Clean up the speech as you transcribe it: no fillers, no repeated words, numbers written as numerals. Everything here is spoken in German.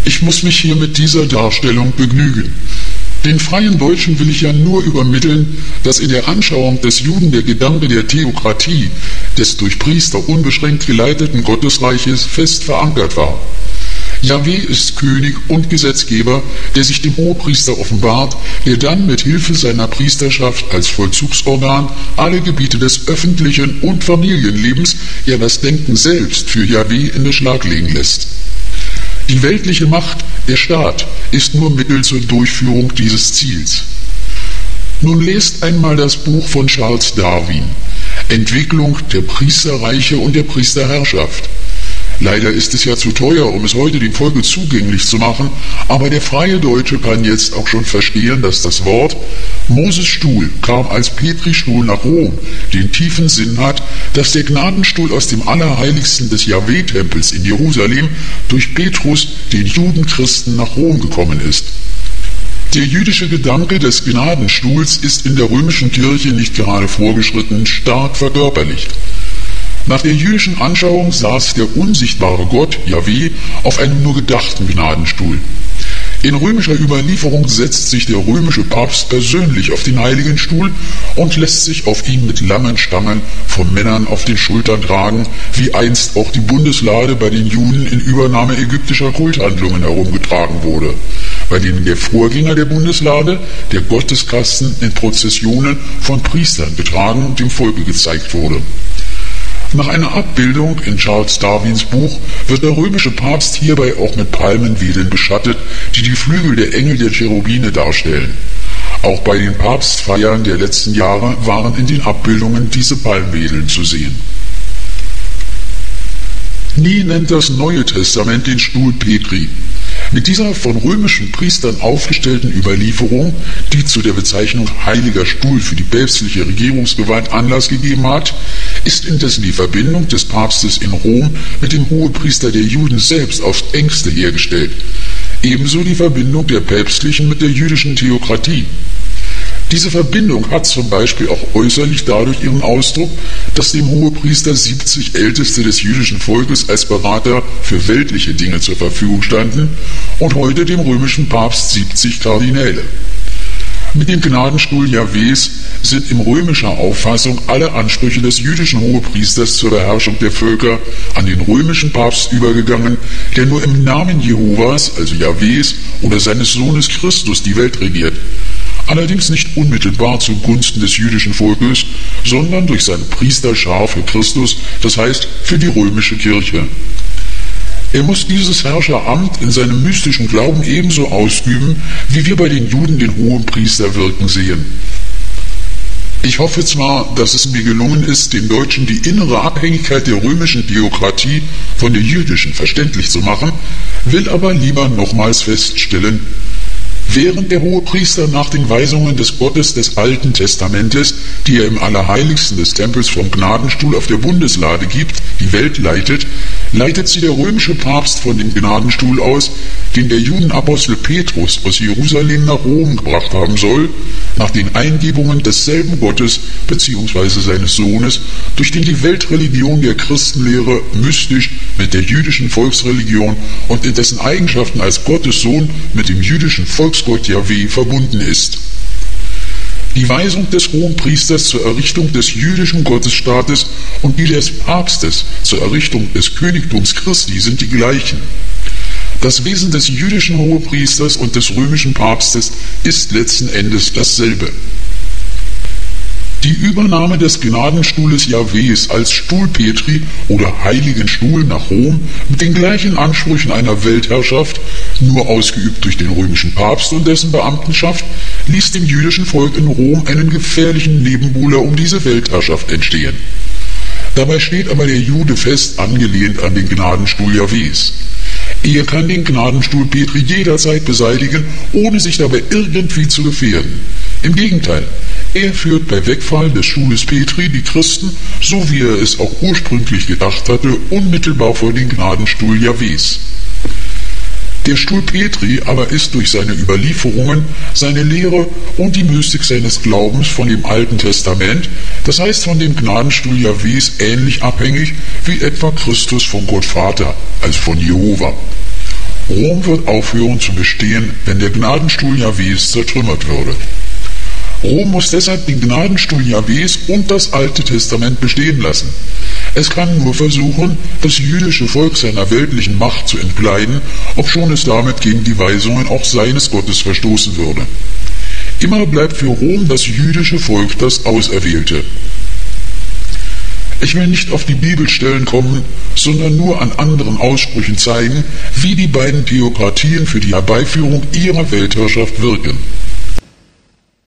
Ich muss mich hier mit dieser Darstellung begnügen. Den freien Deutschen will ich ja nur übermitteln, dass in der Anschauung des Juden der Gedanke der Theokratie, des durch Priester unbeschränkt geleiteten Gottesreiches, fest verankert war. Jahwe ist König und Gesetzgeber, der sich dem Hohepriester offenbart, der dann mit Hilfe seiner Priesterschaft als Vollzugsorgan alle Gebiete des öffentlichen und Familienlebens, ja das Denken selbst für Jahwe in Beschlag legen lässt. Die weltliche Macht, der Staat, ist nur Mittel zur Durchführung dieses Ziels. Nun lest einmal das Buch von Charles Darwin, Entwicklung der Priesterreiche und der Priesterherrschaft. Leider ist es ja zu teuer, um es heute dem Volke zugänglich zu machen, aber der freie Deutsche kann jetzt auch schon verstehen, dass das Wort Moses Stuhl kam als Petristuhl nach Rom, den tiefen Sinn hat, dass der Gnadenstuhl aus dem Allerheiligsten des Jahwe-Tempels in Jerusalem durch Petrus, den Judenchristen, nach Rom gekommen ist. Der jüdische Gedanke des Gnadenstuhls ist in der römischen Kirche nicht gerade vorgeschritten, stark verkörperlicht. Nach der jüdischen Anschauung saß der unsichtbare Gott, Jahwe, auf einem nur gedachten Gnadenstuhl. In römischer Überlieferung setzt sich der römische Papst persönlich auf den heiligen Stuhl und lässt sich auf ihn mit langen Stangen von Männern auf den Schultern tragen, wie einst auch die Bundeslade bei den Juden in Übernahme ägyptischer Kulthandlungen herumgetragen wurde, bei denen der Vorgänger der Bundeslade, der Gotteskasten, in Prozessionen von Priestern getragen und dem Volke gezeigt wurde. Nach einer Abbildung in Charles Darwins Buch wird der römische Papst hierbei auch mit Palmenwedeln beschattet, die die Flügel der Engel der Cherubine darstellen. Auch bei den Papstfeiern der letzten Jahre waren in den Abbildungen diese Palmwedeln zu sehen. Nie nennt das Neue Testament den Stuhl Petri. Mit dieser von römischen Priestern aufgestellten Überlieferung, die zu der Bezeichnung Heiliger Stuhl für die päpstliche Regierungsgewalt Anlass gegeben hat, ist indessen die Verbindung des Papstes in Rom mit dem Hohepriester der Juden selbst aufs engste hergestellt. Ebenso die Verbindung der päpstlichen mit der jüdischen Theokratie. Diese Verbindung hat zum Beispiel auch äußerlich dadurch ihren Ausdruck, dass dem Hohepriester 70 Älteste des jüdischen Volkes als Berater für weltliche Dinge zur Verfügung standen und heute dem römischen Papst 70 Kardinäle. Mit dem Gnadenstuhl Jahwes sind in römischer Auffassung alle Ansprüche des jüdischen Hohepriesters zur Beherrschung der Völker an den römischen Papst übergegangen, der nur im Namen Jehovas, also Jahwes oder seines Sohnes Christus die Welt regiert. Allerdings nicht unmittelbar zugunsten des jüdischen Volkes, sondern durch seine Priesterschar für Christus, das heißt für die römische Kirche. Er muss dieses Herrscheramt in seinem mystischen Glauben ebenso ausüben, wie wir bei den Juden den Hohenpriester wirken sehen. Ich hoffe zwar, dass es mir gelungen ist, den Deutschen die innere Abhängigkeit der römischen Theokratie von der jüdischen verständlich zu machen, will aber lieber nochmals feststellen: Während der Hohepriester nach den Weisungen des Gottes des Alten Testamentes, die er im Allerheiligsten des Tempels vom Gnadenstuhl auf der Bundeslade gibt, die Welt leitet, leitet sie der römische Papst von dem Gnadenstuhl aus, den der Judenapostel Petrus aus Jerusalem nach Rom gebracht haben soll, nach den Eingebungen desselben Gottes bzw. seines Sohnes, durch den die Weltreligion der Christenlehre mystisch mit der jüdischen Volksreligion und in dessen Eigenschaften als Gottes Sohn mit dem jüdischen Volksgott Jahwe verbunden ist. Die Weisung des Hohenpriesters zur Errichtung des jüdischen Gottesstaates und die des Papstes zur Errichtung des Königtums Christi sind die gleichen. Das Wesen des jüdischen Hohepriesters und des römischen Papstes ist letzten Endes dasselbe. Die Übernahme des Gnadenstuhles Jahwes als Stuhl Petri oder Heiligen Stuhl nach Rom mit den gleichen Ansprüchen einer Weltherrschaft, nur ausgeübt durch den römischen Papst und dessen Beamtenschaft, ließ dem jüdischen Volk in Rom einen gefährlichen Nebenbuhler um diese Weltherrschaft entstehen. Dabei steht aber der Jude fest angelehnt an den Gnadenstuhl Jahwes. Er kann den Gnadenstuhl Petri jederzeit beseitigen, ohne sich dabei irgendwie zu gefährden. Im Gegenteil, er führt bei Wegfall des Stuhles Petri die Christen, so wie er es auch ursprünglich gedacht hatte, unmittelbar vor den Gnadenstuhl Jahwes. Der Stuhl Petri aber ist durch seine Überlieferungen, seine Lehre und die Mystik seines Glaubens von dem Alten Testament, das heißt von dem Gnadenstuhl Jahwes, ähnlich abhängig wie etwa Christus von Gott Vater, also von Jehova. Rom wird aufhören zu bestehen, wenn der Gnadenstuhl Jahwes zertrümmert würde. Rom muss deshalb den Gnadenstuhl Jahwes und das Alte Testament bestehen lassen. Es kann nur versuchen, das jüdische Volk seiner weltlichen Macht zu entkleiden, obschon es damit gegen die Weisungen auch seines Gottes verstoßen würde. Immer bleibt für Rom das jüdische Volk das Auserwählte. Ich will nicht auf die Bibelstellen kommen, sondern nur an anderen Aussprüchen zeigen, wie die beiden Theokratien für die Herbeiführung ihrer Weltherrschaft wirken.